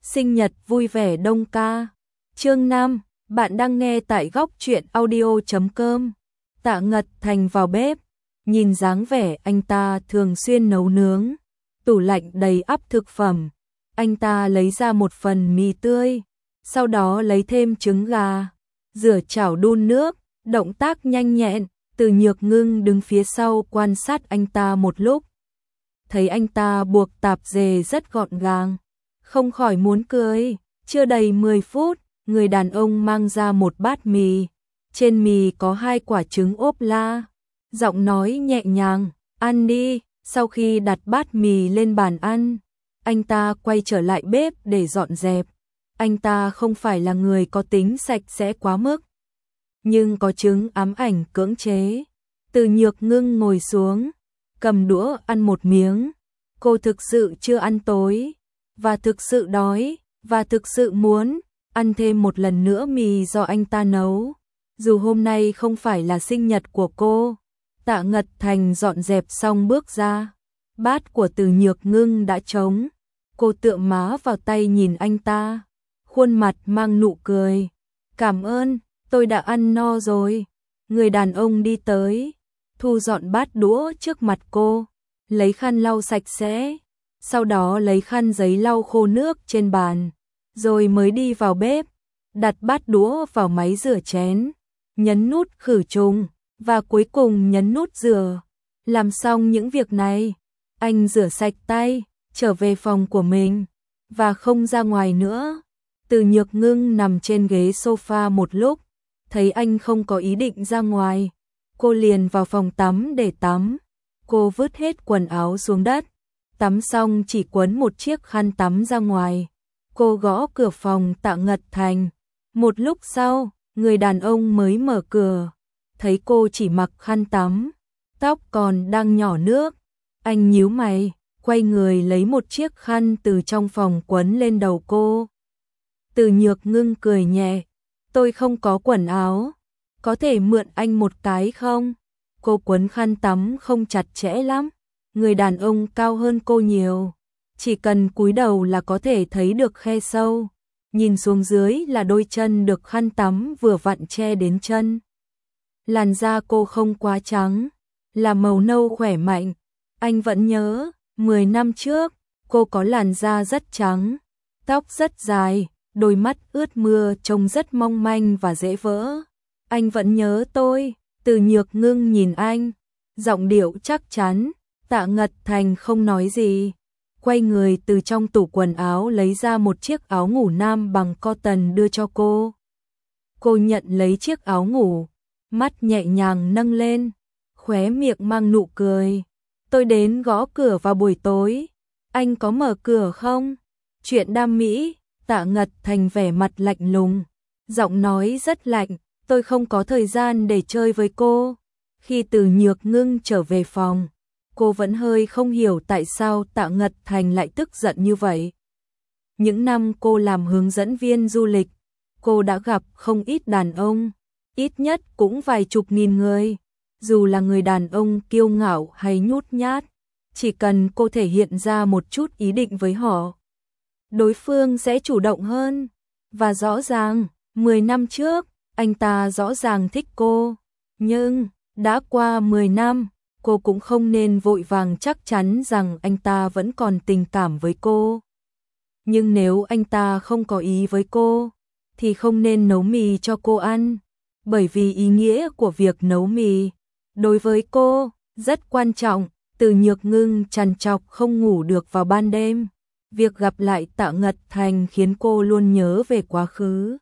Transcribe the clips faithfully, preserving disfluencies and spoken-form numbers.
Sinh nhật vui vẻ Đông ca. Chương năm, bạn đang nghe tại góc truyện audio chấm com. Tạ Ngật Thành vào bếp, nhìn dáng vẻ anh ta thường xuyên nấu nướng, tủ lạnh đầy ắp thực phẩm. Anh ta lấy ra một phần mì tươi, sau đó lấy thêm trứng gà, rửa chảo đun nước, động tác nhanh nhẹn. Từ Nhược Ngưng đứng phía sau quan sát anh ta một lúc, thấy anh ta buộc tạp dề rất gọn gàng, không khỏi muốn cười. Chưa đầy mười phút, người đàn ông mang ra một bát mì, trên mì có hai quả trứng ốp la, giọng nói nhẹ nhàng, ăn đi. Sau khi đặt bát mì lên bàn ăn, anh ta quay trở lại bếp để dọn dẹp. Anh ta không phải là người có tính sạch sẽ quá mức, nhưng có chứng ám ảnh cưỡng chế. Từ Nhược Ngưng ngồi xuống, cầm đũa ăn một miếng. Cô thực sự chưa ăn tối, và thực sự đói, và thực sự muốn ăn thêm một lần nữa mì do anh ta nấu. Dù hôm nay không phải là sinh nhật của cô. Tạ Ngật Thành dọn dẹp xong bước ra, bát của Từ Nhược Ngưng đã trống. Cô tựa má vào tay nhìn anh ta, khuôn mặt mang nụ cười. Cảm ơn, tôi đã ăn no rồi. Người đàn ông đi tới, thu dọn bát đũa trước mặt cô, lấy khăn lau sạch sẽ, sau đó lấy khăn giấy lau khô nước trên bàn, rồi mới đi vào bếp, đặt bát đũa vào máy rửa chén, nhấn nút khử trùng, và cuối cùng nhấn nút rửa. Làm xong những việc này, anh rửa sạch tay, trở về phòng của mình, và không ra ngoài nữa. Từ Nhược Ngưng nằm trên ghế sofa một lúc, thấy anh không có ý định ra ngoài, cô liền vào phòng tắm để tắm. Cô vứt hết quần áo xuống đất, tắm xong chỉ quấn một chiếc khăn tắm ra ngoài. Cô gõ cửa phòng Tạ Ngật Thành. Một lúc sau, người đàn ông mới mở cửa, thấy cô chỉ mặc khăn tắm, tóc còn đang nhỏ nước. Anh nhíu mày, quay người lấy một chiếc khăn từ trong phòng quấn lên đầu cô. Từ Nhược Ngưng cười nhẹ, tôi không có quần áo, có thể mượn anh một cái không? Cô quấn khăn tắm không chặt chẽ lắm, người đàn ông cao hơn cô nhiều, chỉ cần cúi đầu là có thể thấy được khe sâu, nhìn xuống dưới là đôi chân được khăn tắm vừa vặn che đến chân. Làn da cô không quá trắng, là màu nâu khỏe mạnh. Anh vẫn nhớ, mười năm trước, cô có làn da rất trắng, tóc rất dài, đôi mắt ướt mưa trông rất mong manh và dễ vỡ. Anh vẫn nhớ tôi. Từ Nhược Ngưng nhìn anh, giọng điệu chắc chắn. Tạ Ngật Thành không nói gì, quay người từ trong tủ quần áo lấy ra một chiếc áo ngủ nam bằng cotton đưa cho cô. Cô nhận lấy chiếc áo ngủ, mắt nhẹ nhàng nâng lên, khóe miệng mang nụ cười. Tôi đến gõ cửa vào buổi tối, anh có mở cửa không? Chuyện đam mỹ. Tạ Ngật Thành vẻ mặt lạnh lùng, giọng nói rất lạnh. Tôi không có thời gian để chơi với cô. Khi Từ Nhược Ngưng trở về phòng, cô vẫn hơi không hiểu tại sao Tạ Ngật Thành lại tức giận như vậy. Những năm cô làm hướng dẫn viên du lịch, cô đã gặp không ít đàn ông, ít nhất cũng vài chục nghìn người. Dù là người đàn ông kiêu ngạo hay nhút nhát, chỉ cần cô thể hiện ra một chút ý định với họ, đối phương sẽ chủ động hơn. Và rõ ràng, mười năm trước, anh ta rõ ràng thích cô, nhưng đã qua mười năm, cô cũng không nên vội vàng chắc chắn rằng anh ta vẫn còn tình cảm với cô. Nhưng nếu anh ta không có ý với cô, thì không nên nấu mì cho cô ăn, bởi vì ý nghĩa của việc nấu mì đối với cô rất quan trọng. Từ Nhược Ngưng trằn trọc không ngủ được vào ban đêm. Việc gặp lại Tạ Ngật Thành khiến cô luôn nhớ về quá khứ.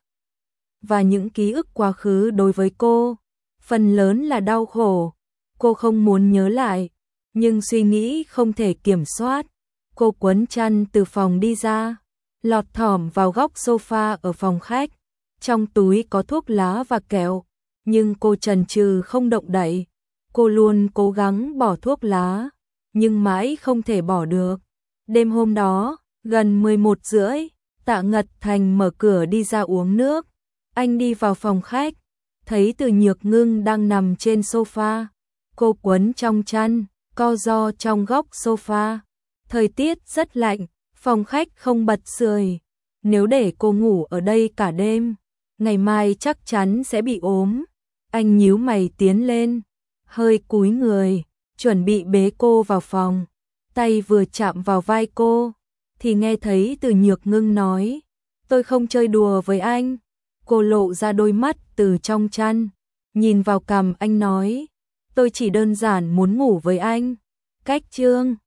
Và những ký ức quá khứ đối với cô, phần lớn là đau khổ. Cô không muốn nhớ lại, nhưng suy nghĩ không thể kiểm soát. Cô quấn chăn từ phòng đi ra, lọt thỏm vào góc sofa ở phòng khách. Trong túi có thuốc lá và kẹo, nhưng cô chần chừ không động đậy. Cô luôn cố gắng bỏ thuốc lá, nhưng mãi không thể bỏ được. Đêm hôm đó, gần mười một rưỡi, Tạ Ngật Thành mở cửa đi ra uống nước. Anh đi vào phòng khách, thấy Từ Nhược Ngưng đang nằm trên sofa. Cô quấn trong chăn, co ro trong góc sofa. Thời tiết rất lạnh, phòng khách không bật sưởi, nếu để cô ngủ ở đây cả đêm, ngày mai chắc chắn sẽ bị ốm. Anh nhíu mày tiến lên, hơi cúi người, chuẩn bị bế cô vào phòng. Tay vừa chạm vào vai cô, thì nghe thấy Từ Nhược Ngưng nói, tôi không chơi đùa với anh. Cô lộ ra đôi mắt từ trong chăn, nhìn vào cằm anh nói, tôi chỉ đơn giản muốn ngủ với anh. Cách chương